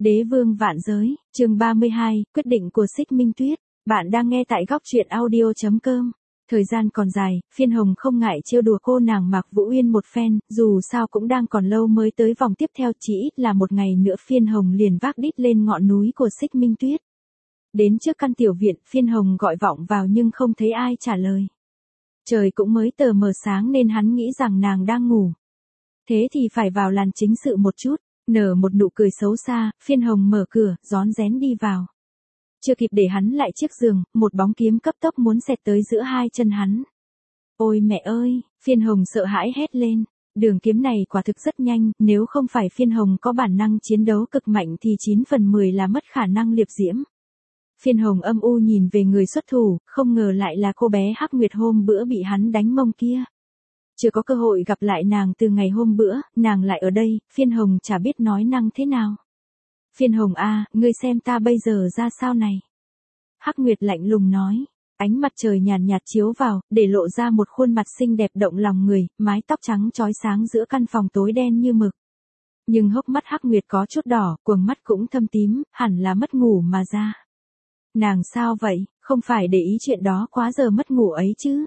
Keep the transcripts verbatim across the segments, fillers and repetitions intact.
Đế vương vạn giới, chương ba mươi hai, quyết định của Xích Minh Tuyết. Bạn đang nghe tại góc truyện audio chấm com. Thời gian còn dài, Phiên Hồng không ngại trêu đùa cô nàng Mạc Vũ Uyên một phen, dù sao cũng đang còn lâu mới tới vòng tiếp theo, chỉ ít là một ngày nữa Phiên Hồng liền vác đít lên ngọn núi của Xích Minh Tuyết. Đến trước căn tiểu viện, Phiên Hồng gọi vọng vào nhưng không thấy ai trả lời. Trời cũng mới tờ mờ sáng nên hắn nghĩ rằng nàng đang ngủ. Thế thì phải vào làn chính sự một chút. Nở một nụ cười xấu xa, Phiên Hồng mở cửa, rón rén đi vào. Chưa kịp để hắn lại chiếc giường, một bóng kiếm cấp tốc muốn xẹt tới giữa hai chân hắn. Ôi mẹ ơi, Phiên Hồng sợ hãi hét lên. Đường kiếm này quả thực rất nhanh, nếu không phải Phiên Hồng có bản năng chiến đấu cực mạnh thì chín phần mười là mất khả năng liệp diễm. Phiên Hồng âm u nhìn về người xuất thủ, không ngờ lại là cô bé Hắc Nguyệt hôm bữa bị hắn đánh mông kia. Chưa có cơ hội gặp lại nàng từ ngày hôm bữa, nàng lại ở đây, Phiên Hồng chả biết nói năng thế nào. Phiên Hồng a, ngươi xem ta bây giờ ra sao này? Hắc Nguyệt lạnh lùng nói, ánh mặt trời nhàn nhạt chiếu vào, để lộ ra một khuôn mặt xinh đẹp động lòng người, mái tóc trắng chói sáng giữa căn phòng tối đen như mực. Nhưng hốc mắt Hắc Nguyệt có chút đỏ, quầng mắt cũng thâm tím, hẳn là mất ngủ mà ra. Nàng sao vậy, không phải để ý chuyện đó quá giờ mất ngủ ấy chứ?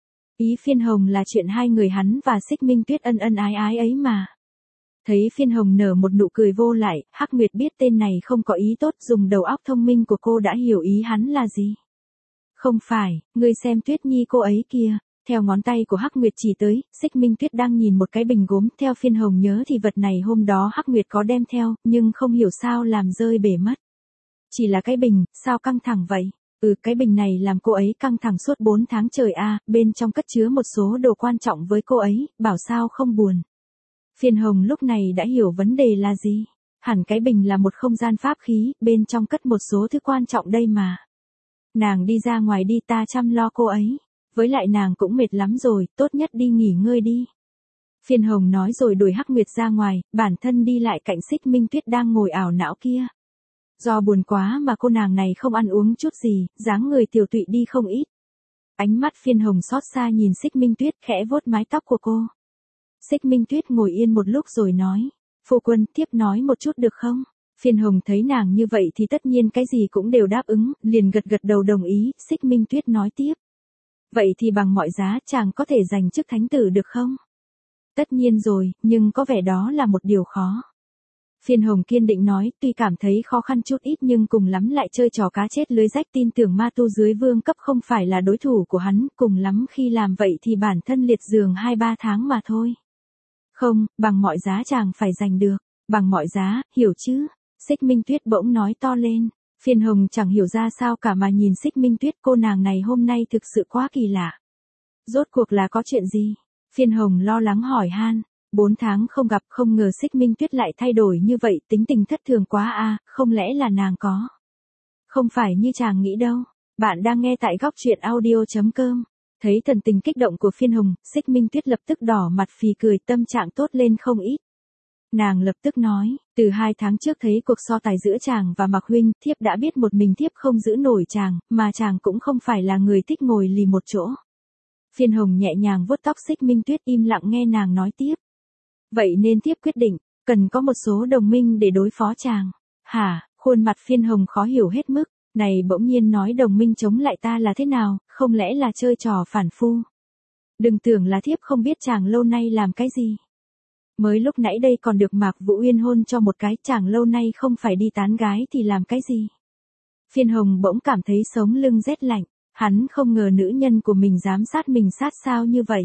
Ý Phiên Hồng là chuyện hai người hắn và Xích Minh Tuyết ân ân ái ái ấy mà. Thấy Phiên Hồng nở một nụ cười vô lại, Hắc Nguyệt biết tên này không có ý tốt, dùng đầu óc thông minh của cô đã hiểu ý hắn là gì. Không phải, ngươi xem Tuyết Nhi cô ấy kia. Theo ngón tay của Hắc Nguyệt chỉ tới, Xích Minh Tuyết đang nhìn một cái bình gốm, theo Phiên Hồng nhớ thì vật này hôm đó Hắc Nguyệt có đem theo, nhưng không hiểu sao làm rơi bể mất. Chỉ là cái bình, sao căng thẳng vậy? Ừ, cái bình này làm cô ấy căng thẳng suốt bốn tháng trời a, à, bên trong cất chứa một số đồ quan trọng với cô ấy, bảo sao không buồn. Phiên Hồng lúc này đã hiểu vấn đề là gì. Hẳn cái bình là một không gian pháp khí, bên trong cất một số thứ quan trọng đây mà. Nàng đi ra ngoài đi, ta chăm lo cô ấy. Với lại nàng cũng mệt lắm rồi, tốt nhất đi nghỉ ngơi đi. Phiên Hồng nói rồi đuổi Hắc Nguyệt ra ngoài, bản thân đi lại cạnh Xích Minh Tuyết đang ngồi ảo não kia. Do buồn quá mà cô nàng này không ăn uống chút gì, dáng người tiểu tụy đi không ít. Ánh mắt Phiên Hồng xót xa nhìn Xích Minh Tuyết, khẽ vuốt mái tóc của cô. Xích Minh Tuyết ngồi yên một lúc rồi nói, phu quân, tiếp nói một chút được không? Phiên Hồng thấy nàng như vậy thì tất nhiên cái gì cũng đều đáp ứng, liền gật gật đầu đồng ý. Xích Minh Tuyết nói tiếp, vậy thì bằng mọi giá chàng có thể giành chức thánh tử được không? Tất nhiên rồi, nhưng có vẻ đó là một điều khó. Phiên Hồng kiên định nói, tuy cảm thấy khó khăn chút ít nhưng cùng lắm lại chơi trò cá chết lưới rách, tin tưởng ma tu dưới vương cấp không phải là đối thủ của hắn, cùng lắm khi làm vậy thì bản thân liệt giường hai ba tháng mà thôi. Không, bằng mọi giá chàng phải giành được, bằng mọi giá, hiểu chứ? Xích Minh Tuyết bỗng nói to lên. Phiên Hồng chẳng hiểu ra sao cả mà nhìn Xích Minh Tuyết, cô nàng này hôm nay thực sự quá kỳ lạ. Rốt cuộc là có chuyện gì? Phiên Hồng lo lắng hỏi han. Bốn tháng không gặp, không ngờ Xích Minh Tuyết lại thay đổi như vậy, tính tình thất thường quá a, à, không lẽ là nàng có? Không phải như chàng nghĩ đâu. Bạn đang nghe tại góc truyện audio chấm com. Thấy thần tình kích động của Phiên Hồng, Xích Minh Tuyết lập tức đỏ mặt phì cười, tâm trạng tốt lên không ít. Nàng lập tức nói, từ hai tháng trước thấy cuộc so tài giữa chàng và Mạc huynh, thiếp đã biết một mình thiếp không giữ nổi chàng, mà chàng cũng không phải là người thích ngồi lì một chỗ. Phiên Hồng nhẹ nhàng vuốt tóc Xích Minh Tuyết, im lặng nghe nàng nói tiếp. Vậy nên tiếp quyết định, cần có một số đồng minh để đối phó chàng. Hả, khuôn mặt Phiên Hồng khó hiểu hết mức, này bỗng nhiên nói đồng minh chống lại ta là thế nào, không lẽ là chơi trò phản phu? Đừng tưởng là thiếp không biết chàng lâu nay làm cái gì. Mới lúc nãy đây còn được Mạc Vũ Uyên hôn cho một cái, chàng lâu nay không phải đi tán gái thì làm cái gì? Phiên Hồng bỗng cảm thấy sống lưng rét lạnh, hắn không ngờ nữ nhân của mình dám sát mình sát sao như vậy.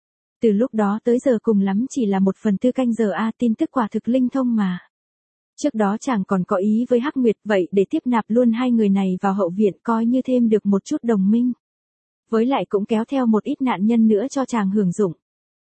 Từ lúc đó tới giờ cùng lắm chỉ là một phần tư canh giờ a, à, tin tức quả thực linh thông mà. Trước đó chàng còn có ý với Hắc Nguyệt, vậy để tiếp nạp luôn hai người này vào hậu viện coi như thêm được một chút đồng minh. Với lại cũng kéo theo một ít nạn nhân nữa cho chàng hưởng dụng.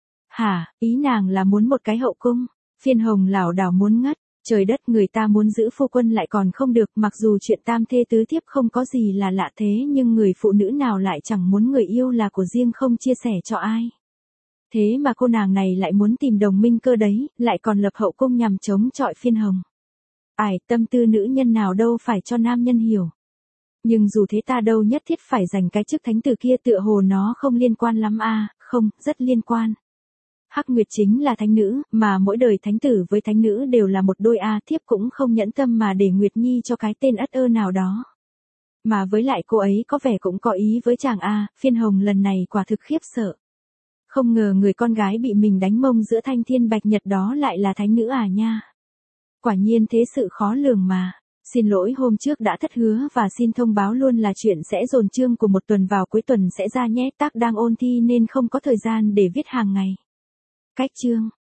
Hả, ý nàng là muốn một cái hậu cung? Phiên Hồng lảo đảo muốn ngất, trời đất, người ta muốn giữ phu quân lại còn không được, mặc dù chuyện tam thê tứ thiếp không có gì là lạ thế nhưng người phụ nữ nào lại chẳng muốn người yêu là của riêng không chia sẻ cho ai. Thế mà cô nàng này lại muốn tìm đồng minh cơ đấy, lại còn lập hậu cung nhằm chống chọi Phiên Hồng. Ải, tâm tư nữ nhân nào đâu phải cho nam nhân hiểu. Nhưng dù thế ta đâu nhất thiết phải giành cái chức thánh tử kia, tựa hồ nó không liên quan lắm a, à, không, rất liên quan. Hắc Nguyệt chính là thánh nữ, mà mỗi đời thánh tử với thánh nữ đều là một đôi a, thiếp cũng không nhẫn tâm mà để Nguyệt Nhi cho cái tên ất ơ nào đó. Mà với lại cô ấy có vẻ cũng có ý với chàng a, Phiên Hồng lần này quả thực khiếp sợ. Không ngờ người con gái bị mình đánh mông giữa thanh thiên bạch nhật đó lại là thánh nữ à nha. Quả nhiên thế sự khó lường mà. Xin lỗi hôm trước đã thất hứa và xin thông báo luôn là chuyện sẽ dồn chương của một tuần vào cuối tuần sẽ ra nhé. Tác đang ôn thi nên không có thời gian để viết hàng ngày. Cách chương